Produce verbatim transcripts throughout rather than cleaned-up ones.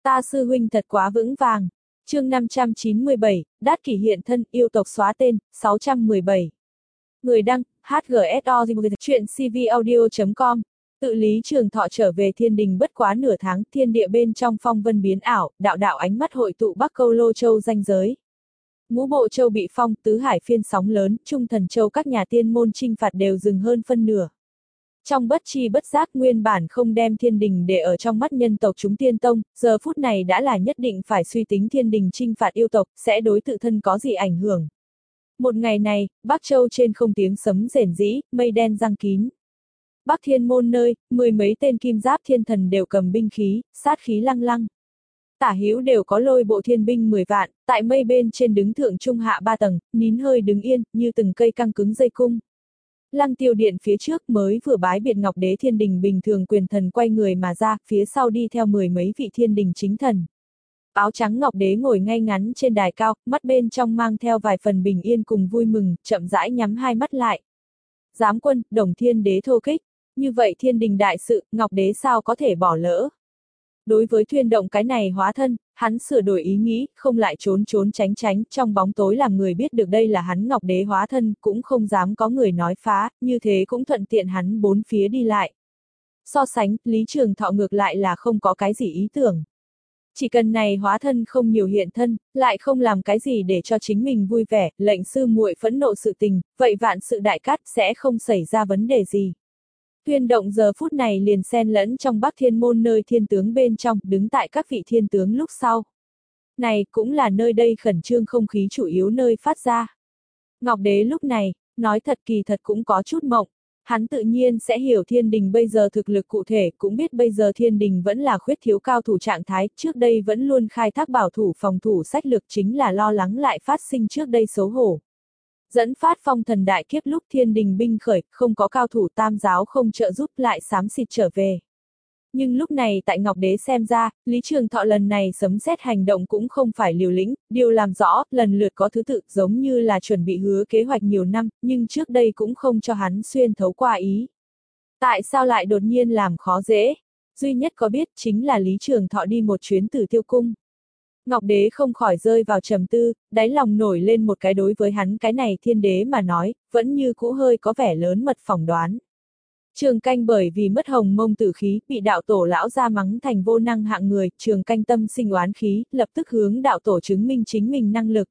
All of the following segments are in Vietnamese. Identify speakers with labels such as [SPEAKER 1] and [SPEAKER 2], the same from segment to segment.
[SPEAKER 1] Ta sư huynh thật quá vững vàng. Chương năm trăm chín mươi bảy, Đát Kỷ hiện thân, yêu tộc xóa tên, sáu trăm mười bảy. Người đăng, hát giê ét o, chuyện c v audio chấm com. Tự Lý Trường Thọ trở về thiên đình bất quá nửa tháng, thiên địa bên trong phong vân biến ảo, đạo đạo ánh mắt hội tụ Bắc Câu Lô Châu ranh giới. Ngũ Bộ Châu bị phong, tứ hải phiên sóng lớn, Trung Thần Châu các nhà tiên môn chinh phạt đều dừng hơn phân nửa. Trong bất chi bất giác nguyên bản không đem thiên đình để ở trong mắt nhân tộc chúng tiên tông, giờ phút này đã là nhất định phải suy tính thiên đình chinh phạt yêu tộc, sẽ đối tự thân có gì ảnh hưởng. Một ngày này, Bắc Châu trên không tiếng sấm rền rĩ, mây đen giăng kín. Bắc Thiên Môn nơi, mười mấy tên kim giáp thiên thần đều cầm binh khí, sát khí lăng lăng. Tả hữu đều có lôi bộ thiên binh mười vạn, tại mây bên trên đứng thượng trung hạ ba tầng, nín hơi đứng yên, như từng cây căng cứng dây cung. Lăng Tiêu Điện phía trước mới vừa bái biệt Ngọc Đế thiên đình bình thường quyền thần quay người mà ra, phía sau đi theo mười mấy vị thiên đình chính thần. Áo trắng Ngọc Đế ngồi ngay ngắn trên đài cao, mắt bên trong mang theo vài phần bình yên cùng vui mừng, chậm rãi nhắm hai mắt lại. Giám quân, Đồng Thiên Đế thô kích, như vậy thiên đình đại sự, Ngọc Đế sao có thể bỏ lỡ. Đối với thuyên động cái này hóa thân, hắn sửa đổi ý nghĩ, không lại trốn trốn tránh tránh, trong bóng tối làm người biết được đây là hắn Ngọc Đế hóa thân, cũng không dám có người nói phá, như thế cũng thuận tiện hắn bốn phía đi lại. So sánh, Lý Trường Thọ ngược lại là không có cái gì ý tưởng. Chỉ cần này hóa thân không nhiều hiện thân, lại không làm cái gì để cho chính mình vui vẻ, lệnh sư muội phẫn nộ sự tình, vậy vạn sự đại cát sẽ không xảy ra vấn đề gì. Tuyên động giờ phút này liền xen lẫn trong Bắc Thiên Môn nơi thiên tướng bên trong, đứng tại các vị thiên tướng lúc sau. Này cũng là nơi đây khẩn trương không khí chủ yếu nơi phát ra. Ngọc Đế lúc này, nói thật kỳ thật cũng có chút mộng. Hắn tự nhiên sẽ hiểu thiên đình bây giờ thực lực cụ thể, cũng biết bây giờ thiên đình vẫn là khuyết thiếu cao thủ trạng thái, trước đây vẫn luôn khai thác bảo thủ phòng thủ sách lược chính là lo lắng lại phát sinh trước đây xấu hổ. Dẫn phát phong thần đại kiếp lúc thiên đình binh khởi, không có cao thủ tam giáo không trợ giúp lại xám xịt trở về. Nhưng lúc này tại Ngọc Đế xem ra, Lý Trường Thọ lần này sấm sét hành động cũng không phải liều lĩnh, điều làm rõ, lần lượt có thứ tự, giống như là chuẩn bị hứa kế hoạch nhiều năm, nhưng trước đây cũng không cho hắn xuyên thấu qua ý. Tại sao lại đột nhiên làm khó dễ? Duy nhất có biết chính là Lý Trường Thọ đi một chuyến Tử Tiêu Cung. Ngọc Đế không khỏi rơi vào trầm tư, đáy lòng nổi lên một cái đối với hắn cái này thiên đế mà nói, vẫn như cũ hơi có vẻ lớn mật phỏng đoán. Trường Canh bởi vì mất hồng mông tử khí, bị đạo tổ lão ra mắng thành vô năng hạng người, Trường Canh tâm sinh oán khí, lập tức hướng đạo tổ chứng minh chính mình năng lực.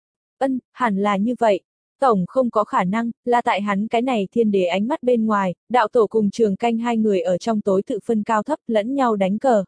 [SPEAKER 1] Ân, hẳn là như vậy. Tổng không có khả năng, là tại hắn cái này thiên đế ánh mắt bên ngoài, đạo tổ cùng Trường Canh hai người ở trong tối tự phân cao thấp lẫn nhau đánh cờ.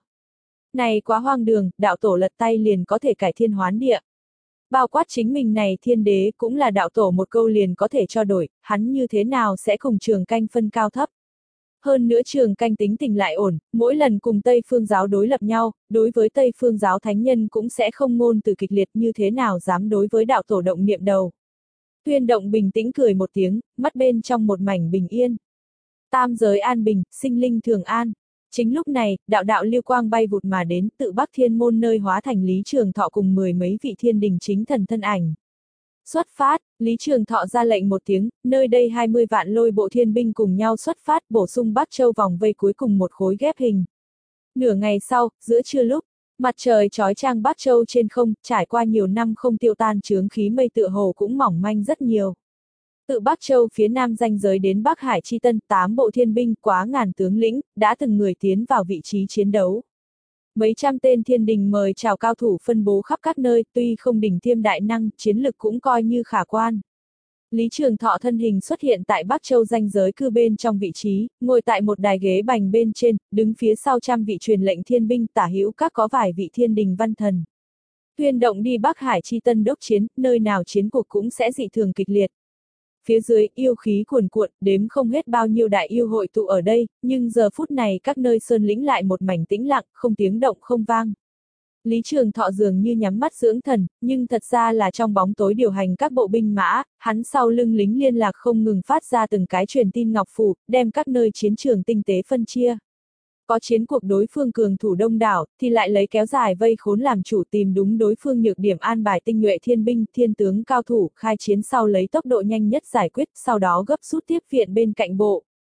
[SPEAKER 1] Này quá hoang đường, đạo tổ lật tay liền có thể cải thiên hoán địa. Bao quát chính mình này thiên đế cũng là đạo tổ một câu liền có thể cho đổi, hắn như thế nào sẽ cùng Trường Canh phân cao thấp. Hơn nữa Trường Canh tính tình lại ổn, mỗi lần cùng Tây Phương giáo đối lập nhau, đối với Tây Phương giáo thánh nhân cũng sẽ không ngôn từ kịch liệt như thế nào dám đối với đạo tổ động niệm đầu. Tuyên động bình tĩnh cười một tiếng, mắt bên trong một mảnh bình yên. Tam giới an bình, sinh linh thường an. Chính lúc này, đạo đạo lưu quang bay vụt mà đến, tự Bắc Thiên Môn nơi hóa thành Lý Trường Thọ cùng mười mấy vị thiên đình chính thần thân ảnh. Xuất phát, Lý Trường Thọ ra lệnh một tiếng, nơi đây hai mươi vạn lôi bộ thiên binh cùng nhau xuất phát bổ sung Bắc Châu vòng vây cuối cùng một khối ghép hình. Nửa ngày sau, giữa trưa lúc, mặt trời chói chang Bắc Châu trên không, trải qua nhiều năm không tiêu tan chướng khí mây tựa hồ cũng mỏng manh rất nhiều. Tự Bắc Châu phía nam ranh giới đến Bắc Hải Chi Tân, tám bộ thiên binh quá ngàn tướng lĩnh, đã từng người tiến vào vị trí chiến đấu. Mấy trăm tên thiên đình mời chào cao thủ phân bố khắp các nơi, tuy không đỉnh tiêm đại năng, chiến lực cũng coi như khả quan. Lý Trường Thọ thân hình xuất hiện tại Bắc Châu ranh giới cư bên trong vị trí, ngồi tại một đài ghế bành bên trên, đứng phía sau trăm vị truyền lệnh thiên binh tả hữu các có vài vị thiên đình văn thần. Tuyên động đi Bắc Hải Chi Tân đốc chiến, nơi nào chiến cuộc cũng sẽ dị thường kịch liệt. Phía dưới, yêu khí cuồn cuộn, đếm không hết bao nhiêu đại yêu hội tụ ở đây, nhưng giờ phút này các nơi sơn lĩnh lại một mảnh tĩnh lặng, không tiếng động không vang. Lý Trường Thọ dường như nhắm mắt dưỡng thần, nhưng thật ra là trong bóng tối điều hành các bộ binh mã, hắn sau lưng lính liên lạc không ngừng phát ra từng cái truyền tin ngọc phù, đem các nơi chiến trường tinh tế phân chia. Có chiến cuộc đối phương cường thủ đông đảo, thì lại lấy kéo dài vây khốn làm chủ tìm đúng đối phương nhược điểm an bài tinh nhuệ thiên binh, thiên tướng cao thủ, khai chiến sau lấy tốc độ nhanh nhất giải quyết, sau đó gấp rút tiếp viện bên cạnh bộ.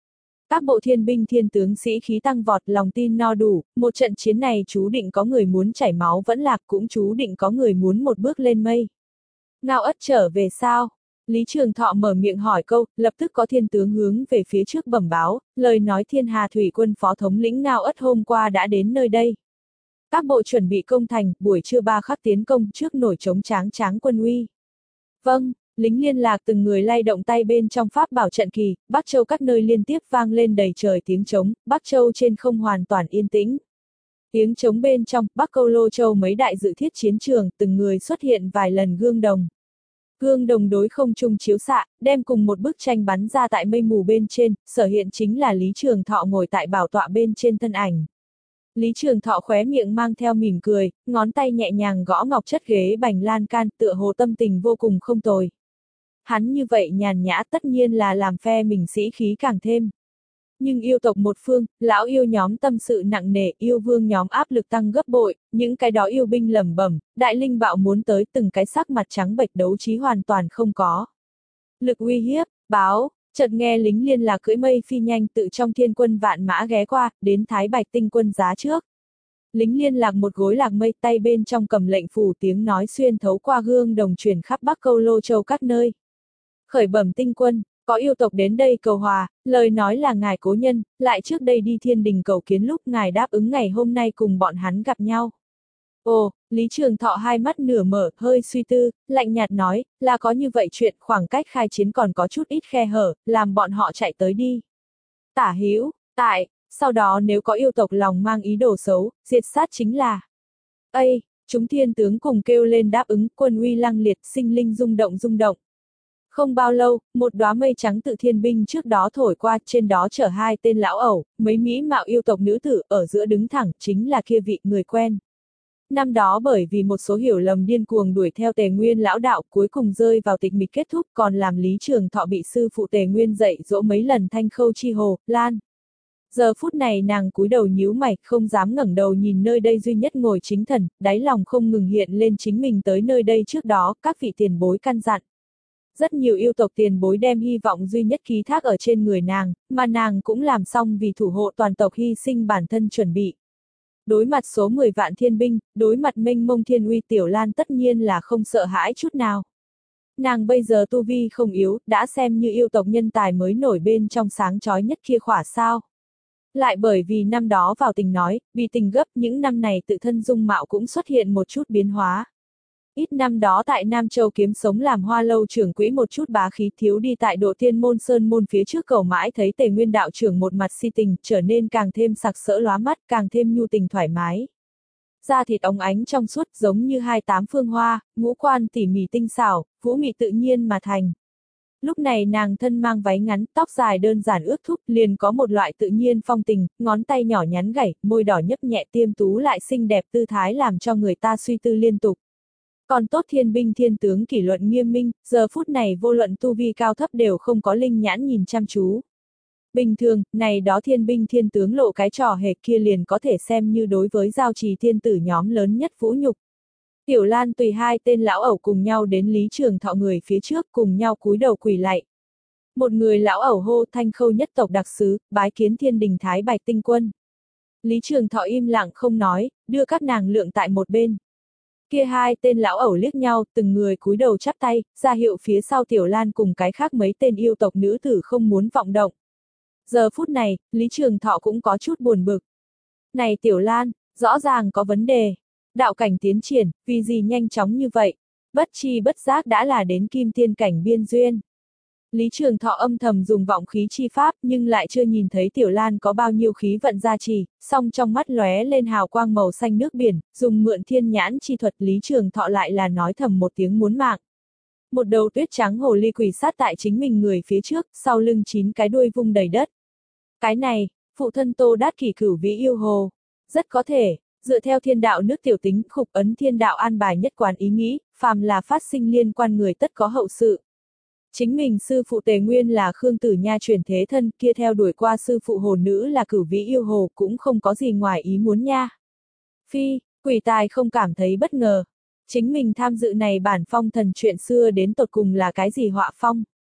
[SPEAKER 1] Các bộ thiên binh thiên tướng sĩ khí tăng vọt, lòng tin no đủ, một trận chiến này chú định có người muốn chảy máu vẫn lạc, cũng chú định có người muốn một bước lên mây. Ngao Ất trở về sao? Lý Trường Thọ mở miệng hỏi câu, lập tức có thiên tướng hướng về phía trước bẩm báo, lời nói Thiên Hà Thủy Quân phó thống lĩnh Ngao Ất hôm qua đã đến nơi đây. Các bộ chuẩn bị công thành, buổi trưa ba khắc tiến công trước nổi trống tráng tráng quân uy. Vâng, lính liên lạc từng người lay động tay bên trong pháp bảo trận kỳ, Bắc Châu các nơi liên tiếp vang lên đầy trời tiếng trống, Bắc Châu trên không hoàn toàn yên tĩnh. Tiếng trống bên trong, Bắc Câu Lô Châu mấy đại dự thiết chiến trường, từng người xuất hiện vài lần gương đồng. Gương đồng đối không trung chiếu xạ, đem cùng một bức tranh bắn ra tại mây mù bên trên, sở hiện chính là Lý Trường Thọ ngồi tại bảo tọa bên trên thân ảnh. Lý Trường Thọ khóe miệng mang theo mỉm cười, ngón tay nhẹ nhàng gõ ngọc chất ghế bành lan can, tựa hồ tâm tình vô cùng không tồi. Hắn như vậy nhàn nhã tất nhiên là làm phe mình sĩ khí càng thêm. Nhưng yêu tộc một phương, lão yêu nhóm tâm sự nặng nề, yêu vương nhóm áp lực tăng gấp bội, những cái đó yêu binh lẩm bẩm, đại linh bạo muốn tới từng cái sắc mặt trắng bệch, đấu trí hoàn toàn không có. Lực uy hiếp, báo, chợt nghe lính liên lạc cưỡi mây phi nhanh tự trong thiên quân vạn mã ghé qua, đến Thái Bạch tinh quân giá trước. Lính liên lạc một gối lạc mây, tay bên trong cầm lệnh phủ, tiếng nói xuyên thấu qua gương đồng truyền khắp Bắc Câu Lô Châu các nơi. Khởi bẩm tinh quân, có yêu tộc đến đây cầu hòa, lời nói là ngài cố nhân, lại trước đây đi thiên đình cầu kiến lúc ngài đáp ứng ngày hôm nay cùng bọn hắn gặp nhau. Ồ, Lý Trường Thọ hai mắt nửa mở, hơi suy tư, lạnh nhạt nói, là có như vậy chuyện, khoảng cách khai chiến còn có chút ít khe hở, làm bọn họ chạy tới đi. Tả hữu, tại, sau đó nếu có yêu tộc lòng mang ý đồ xấu, diệt sát chính là. Ây, chúng thiên tướng cùng kêu lên đáp ứng, quân uy lăng liệt, sinh linh rung động rung động. Không bao lâu, một đóa mây trắng tự thiên binh trước đó thổi qua, trên đó chở hai tên lão ẩu, mấy mỹ mạo yêu tộc nữ tử, ở giữa đứng thẳng, chính là kia vị người quen. Năm đó bởi vì một số hiểu lầm điên cuồng đuổi theo Tề Nguyên lão đạo, cuối cùng rơi vào tịch mịch kết thúc, còn làm Lý Trường Thọ bị sư phụ Tề Nguyên dạy dỗ mấy lần Thanh Khâu Chi Hồ, Lan. Giờ phút này nàng cúi đầu nhíu mày, không dám ngẩng đầu nhìn nơi đây duy nhất ngồi chính thần, đáy lòng không ngừng hiện lên chính mình tới nơi đây trước đó, các vị tiền bối căn dặn. Rất nhiều yêu tộc tiền bối đem hy vọng duy nhất ký thác ở trên người nàng, mà nàng cũng làm xong vì thủ hộ toàn tộc hy sinh bản thân chuẩn bị. Đối mặt số mười vạn thiên binh, đối mặt mênh mông thiên uy, Tiểu Lan tất nhiên là không sợ hãi chút nào. Nàng bây giờ tu vi không yếu, đã xem như yêu tộc nhân tài mới nổi bên trong sáng chói nhất kia khỏa sao. Lại bởi vì năm đó vào tình nói, vì tình gấp, những năm này tự thân dung mạo cũng xuất hiện một chút biến hóa. Ít năm đó tại Nam Châu kiếm sống làm hoa lâu trưởng quỹ một chút bá khí, thiếu đi tại độ tiên môn sơn môn phía trước cầu mãi thấy Tề Nguyên đạo trưởng một mặt si tình, trở nên càng thêm sặc sỡ lóa mắt, càng thêm nhu tình thoải mái. Da thịt óng ánh trong suốt giống như hai tám phương hoa, ngũ quan tỉ mỉ tinh xảo, vũ mị tự nhiên mà thành. Lúc này nàng thân mang váy ngắn, tóc dài đơn giản ướt thúc, liền có một loại tự nhiên phong tình, ngón tay nhỏ nhắn gảy, môi đỏ nhấp nhẹ tiêm tú lại xinh đẹp tư thái làm cho người ta suy tư liên tục. Còn tốt thiên binh thiên tướng kỷ luận nghiêm minh, giờ phút này vô luận tu vi cao thấp đều không có linh nhãn nhìn chăm chú. Bình thường, này đó thiên binh thiên tướng lộ cái trò hề kia liền có thể xem như đối với giao trì thiên tử nhóm lớn nhất vũ nhục. Tiểu Lan tùy hai tên lão ẩu cùng nhau đến Lý Trường Thọ người phía trước cùng nhau cúi đầu quỳ lạy. Một người lão ẩu hô Thanh Khâu nhất tộc đặc sứ, bái kiến thiên đình Thái Bạch tinh quân. Lý Trường Thọ im lặng không nói, đưa các nàng lượng tại một bên. Kia hai tên lão ẩu liếc nhau, từng người cúi đầu chắp tay, ra hiệu phía sau Tiểu Lan cùng cái khác mấy tên yêu tộc nữ tử không muốn vọng động. Giờ phút này, Lý Trường Thọ cũng có chút buồn bực. Này Tiểu Lan, rõ ràng có vấn đề. Đạo cảnh tiến triển, vì gì nhanh chóng như vậy? Bất chi bất giác đã là đến kim tiên cảnh biên duyên. Lý Trường Thọ âm thầm dùng vọng khí chi pháp nhưng lại chưa nhìn thấy Tiểu Lan có bao nhiêu khí vận gia trì, song trong mắt lóe lên hào quang màu xanh nước biển, dùng mượn thiên nhãn chi thuật Lý Trường Thọ lại là nói thầm một tiếng muốn mạng. Một đầu tuyết trắng hồ ly quỷ sát tại chính mình người phía trước, sau lưng chín cái đuôi vung đầy đất. Cái này, phụ thân Tô Đát Kỷ cửu vĩ yêu hồ. Rất có thể, dựa theo thiên đạo nước tiểu tính khục ấn thiên đạo an bài nhất quán ý nghĩ, phàm là phát sinh liên quan người tất có hậu sự. Chính mình sư phụ Tề Nguyên là Khương Tử Nha truyền thế thân, kia theo đuổi qua sư phụ hồ nữ là cửu vĩ yêu hồ cũng không có gì ngoài ý muốn nha. Phi, quỷ tài không cảm thấy bất ngờ. Chính mình tham dự này bản phong thần chuyện xưa đến tột cùng là cái gì họa phong.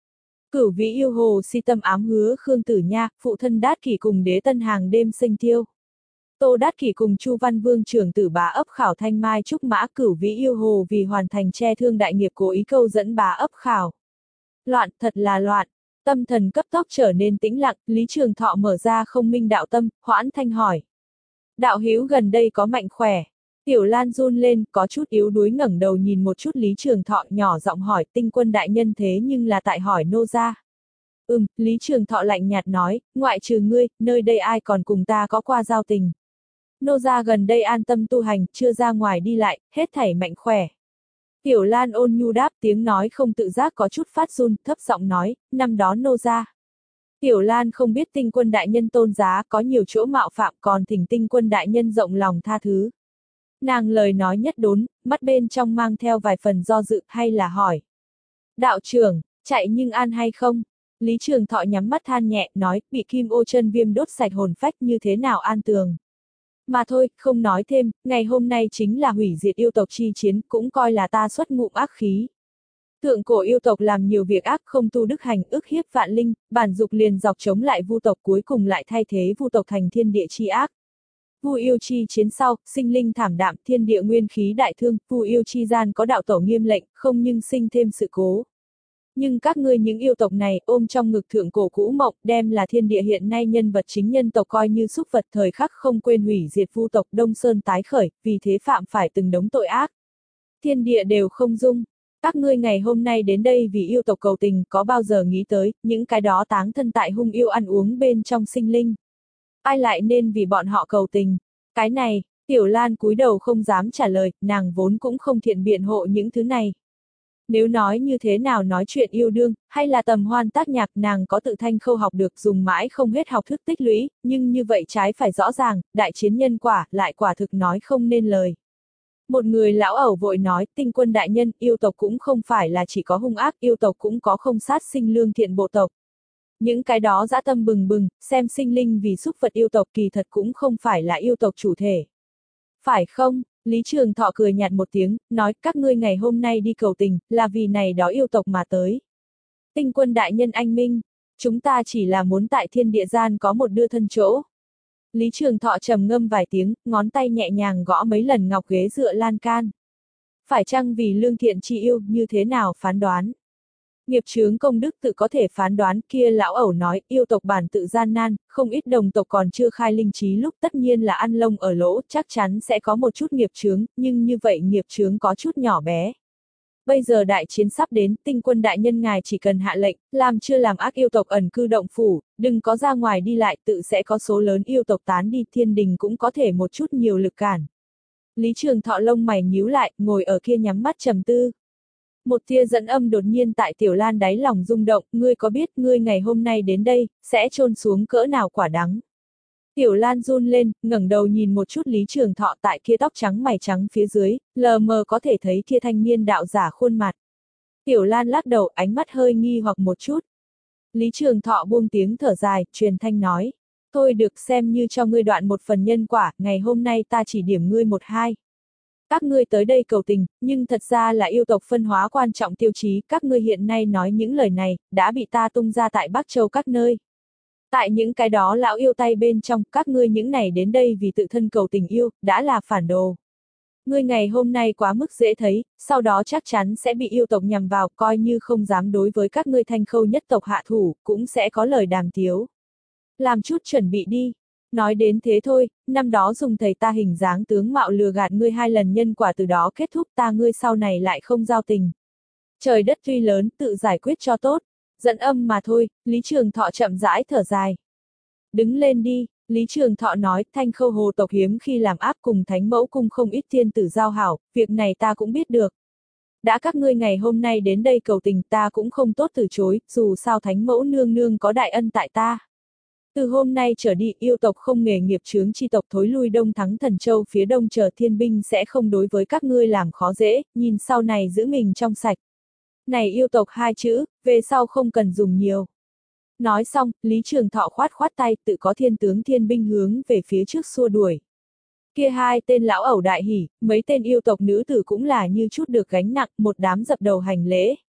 [SPEAKER 1] Cửu vĩ yêu hồ si tâm ám hứa Khương Tử Nha, phụ thân Đát Kỷ cùng đế tân hàng đêm sinh tiêu. Tô Đát Kỷ cùng Chu Văn Vương trưởng tử bá ấp khảo thanh mai trúc mã, cửu vĩ yêu hồ vì hoàn thành che thương đại nghiệp cố ý câu dẫn bá ấp khảo. Loạn, thật là loạn. Tâm thần cấp tốc trở nên tĩnh lặng, Lý Trường Thọ mở ra không minh đạo tâm, hoãn thanh hỏi. Đạo hữu gần đây có mạnh khỏe. Tiểu Lan run lên, có chút yếu đuối ngẩng đầu nhìn một chút Lý Trường Thọ, nhỏ giọng hỏi, Tinh Quân đại nhân thế nhưng là tại hỏi nô gia. Ừm, Lý Trường Thọ lạnh nhạt nói, ngoại trừ ngươi, nơi đây ai còn cùng ta có qua giao tình. Nô gia gần đây an tâm tu hành, chưa ra ngoài đi lại, hết thảy mạnh khỏe. Tiểu Lan ôn nhu đáp, tiếng nói không tự giác có chút phát run, thấp giọng nói, năm đó nô gia. Tiểu Lan không biết Tinh Quân đại nhân tôn giá có nhiều chỗ mạo phạm, còn thỉnh Tinh Quân đại nhân rộng lòng tha thứ. Nàng lời nói nhất đốn, mắt bên trong mang theo vài phần do dự, hay là hỏi. Đạo trưởng, chạy nhưng an hay không? Lý Trường Thọ nhắm mắt than nhẹ, nói, bị kim ô chân viêm đốt sạch hồn phách như thế nào an tường. Mà thôi, không nói thêm, ngày hôm nay chính là hủy diệt yêu tộc chi chiến, cũng coi là ta xuất ngụm ác khí. Thượng cổ yêu tộc làm nhiều việc ác, không tu đức hành, ức hiếp vạn linh, bản dục liền dọc chống lại vu tộc, cuối cùng lại thay thế vu tộc thành thiên địa chi ác. Vu yêu chi chiến sau, sinh linh thảm đạm, thiên địa nguyên khí đại thương, vu yêu chi gian có đạo tổ nghiêm lệnh, không nhưng sinh thêm sự cố. Nhưng các ngươi những yêu tộc này ôm trong ngực thượng cổ cũ mộng, đem là thiên địa hiện nay nhân vật chính nhân tộc coi như xúc vật, thời khắc không quên hủy diệt vu tộc Đông Sơn tái khởi, vì thế phạm phải từng đống tội ác. Thiên địa đều không dung. Các ngươi ngày hôm nay đến đây vì yêu tộc cầu tình, có bao giờ nghĩ tới những cái đó táng thân tại hung yêu ăn uống bên trong sinh linh? Ai lại nên vì bọn họ cầu tình? Cái này, Tiểu Lan cúi đầu không dám trả lời, nàng vốn cũng không thiện biện hộ những thứ này. Nếu nói như thế nào nói chuyện yêu đương, hay là tầm hoan tác nhạc, nàng có tự thanh khâu học được, dùng mãi không hết học thức tích lũy, nhưng như vậy trái phải rõ ràng, đại chiến nhân quả, lại quả thực nói không nên lời. Một người lão ẩu vội nói, Tinh Quân đại nhân, yêu tộc cũng không phải là chỉ có hung ác, yêu tộc cũng có không sát sinh lương thiện bộ tộc. Những cái đó dã tâm bừng bừng, xem sinh linh vì xúc vật yêu tộc kỳ thật cũng không phải là yêu tộc chủ thể. Phải không? Lý Trường Thọ cười nhạt một tiếng, nói, các ngươi ngày hôm nay đi cầu tình, là vì này đó yêu tộc mà tới. Tinh Quân đại nhân anh minh, chúng ta chỉ là muốn tại thiên địa gian có một đưa thân chỗ. Lý Trường Thọ trầm ngâm vài tiếng, ngón tay nhẹ nhàng gõ mấy lần ngọc ghế dựa lan can. Phải chăng vì lương thiện chi yêu, như thế nào phán đoán? Nghiệp chướng công đức tự có thể phán đoán, kia lão ẩu nói, yêu tộc bản tự gian nan, không ít đồng tộc còn chưa khai linh trí lúc tất nhiên là ăn lông ở lỗ, chắc chắn sẽ có một chút nghiệp chướng, nhưng như vậy nghiệp chướng có chút nhỏ bé. Bây giờ đại chiến sắp đến, Tinh Quân đại nhân ngài chỉ cần hạ lệnh, làm chưa làm ác yêu tộc ẩn cư động phủ, đừng có ra ngoài đi lại, tự sẽ có số lớn yêu tộc tán đi, thiên đình cũng có thể một chút nhiều lực cản. Lý Trường Thọ lông mày nhíu lại, ngồi ở kia nhắm mắt trầm tư. Một tia dẫn âm đột nhiên tại Tiểu Lan đáy lòng rung động, ngươi có biết ngươi ngày hôm nay đến đây, sẽ chôn xuống cỡ nào quả đắng. Tiểu Lan run lên, ngẩng đầu nhìn một chút Lý Trường Thọ tại kia tóc trắng mày trắng phía dưới, lờ mờ có thể thấy kia thanh niên đạo giả khuôn mặt. Tiểu Lan lắc đầu, ánh mắt hơi nghi hoặc một chút. Lý Trường Thọ buông tiếng thở dài, truyền thanh nói. Thôi được, xem như cho ngươi đoạn một phần nhân quả, ngày hôm nay ta chỉ điểm ngươi một hai. Các ngươi tới đây cầu tình, nhưng thật ra là yêu tộc phân hóa quan trọng tiêu chí, các ngươi hiện nay nói những lời này, đã bị ta tung ra tại Bắc Châu các nơi. Tại những cái đó lão yêu tay bên trong, các ngươi những này đến đây vì tự thân cầu tình yêu, đã là phản đồ. Ngươi ngày hôm nay quá mức dễ thấy, sau đó chắc chắn sẽ bị yêu tộc nhằm vào, coi như không dám đối với các ngươi thanh khâu nhất tộc hạ thủ, cũng sẽ có lời đàm tiếu. Làm chút chuẩn bị đi. Nói đến thế thôi, năm đó dùng thầy ta hình dáng tướng mạo lừa gạt ngươi hai lần, nhân quả từ đó kết thúc, ta ngươi sau này lại không giao tình. Trời đất tuy lớn, tự giải quyết cho tốt. Dẫn âm mà thôi, Lý Trường Thọ chậm rãi thở dài. Đứng lên đi, Lý Trường Thọ nói, thanh khâu hồ tộc hiếm khi làm áp cùng thánh mẫu cung không ít thiên tử giao hảo, việc này ta cũng biết được. Đã các ngươi ngày hôm nay đến đây cầu tình, ta cũng không tốt từ chối, dù sao thánh mẫu nương nương có đại ân tại ta. Từ hôm nay trở đi, yêu tộc không nghề nghiệp chướng chi tộc thối lui Đông Thắng Thần Châu phía đông, chờ thiên binh sẽ không đối với các ngươi làm khó dễ, nhìn sau này giữ mình trong sạch. Này yêu tộc hai chữ, về sau không cần dùng nhiều. Nói xong, Lý Trường Thọ khoát khoát tay, tự có thiên tướng thiên binh hướng về phía trước xua đuổi. Kia hai tên lão ẩu đại hỉ, mấy tên yêu tộc nữ tử cũng là như chút được gánh nặng, một đám dập đầu hành lễ.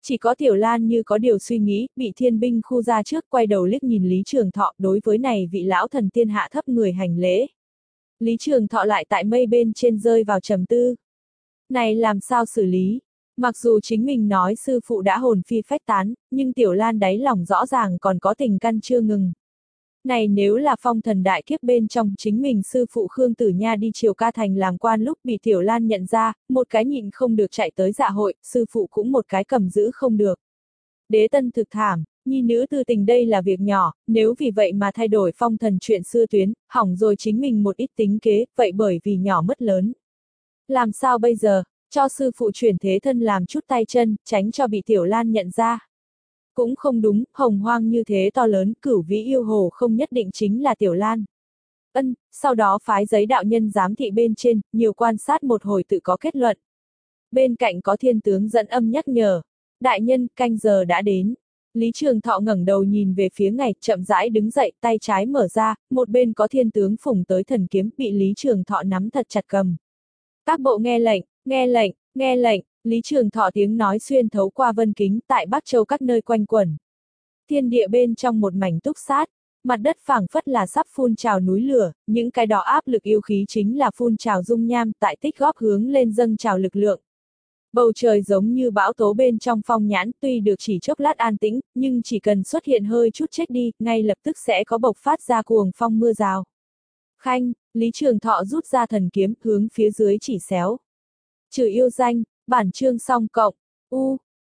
[SPEAKER 1] Chỉ có Tiểu Lan như có điều suy nghĩ, bị thiên binh khu ra trước quay đầu liếc nhìn Lý Trường Thọ, đối với này vị lão thần tiên hạ thấp người hành lễ. Lý Trường Thọ lại tại mây bên trên rơi vào trầm tư. Này làm sao xử lý? Mặc dù chính mình nói sư phụ đã hồn phi phách tán, nhưng Tiểu Lan đáy lòng rõ ràng còn có tình căn chưa ngừng. Này nếu là phong thần đại kiếp bên trong chính mình sư phụ Khương Tử Nha đi Triều Ca Thành làm quan lúc bị Tiểu Lan nhận ra, một cái nhịn không được chạy tới dạ hội, sư phụ cũng một cái cầm giữ không được. Đế tân thực thảm, nhi nữ tư tình đây là việc nhỏ, nếu vì vậy mà thay đổi phong thần chuyện xưa tuyến, hỏng rồi chính mình một ít tính kế, vậy bởi vì nhỏ mất lớn. Làm sao bây giờ, cho sư phụ chuyển thế thân làm chút tay chân, tránh cho bị Tiểu Lan nhận ra. Cũng không đúng, hồng hoang như thế to lớn, cửu vĩ yêu hồ không nhất định chính là Tiểu Lan. Ân, sau đó phái giấy đạo nhân giám thị bên trên, nhiều quan sát một hồi tự có kết luận. Bên cạnh có thiên tướng dẫn âm nhắc nhở. Đại nhân, canh giờ đã đến. Lý Trường Thọ ngẩng đầu nhìn về phía ngày, chậm rãi đứng dậy, tay trái mở ra, một bên có thiên tướng phủng tới thần kiếm, bị Lý Trường Thọ nắm thật chặt cầm. Các bộ nghe lệnh, nghe lệnh, nghe lệnh, Lý Trường Thọ tiếng nói xuyên thấu qua vân kính, tại Bắc Châu các nơi quanh quẩn. Thiên địa bên trong một mảnh túc sát, mặt đất phảng phất là sắp phun trào núi lửa, những cái đó áp lực yêu khí chính là phun trào dung nham, tại tích góp hướng lên dâng trào lực lượng. Bầu trời giống như bão tố bên trong phong nhãn, tuy được chỉ chốc lát an tĩnh, nhưng chỉ cần xuất hiện hơi chút chết đi, ngay lập tức sẽ có bộc phát ra cuồng phong mưa rào. Khanh, Lý Trường Thọ rút ra thần kiếm, hướng phía dưới chỉ xéo. Trừ yêu danh, bản chương song cộng, u,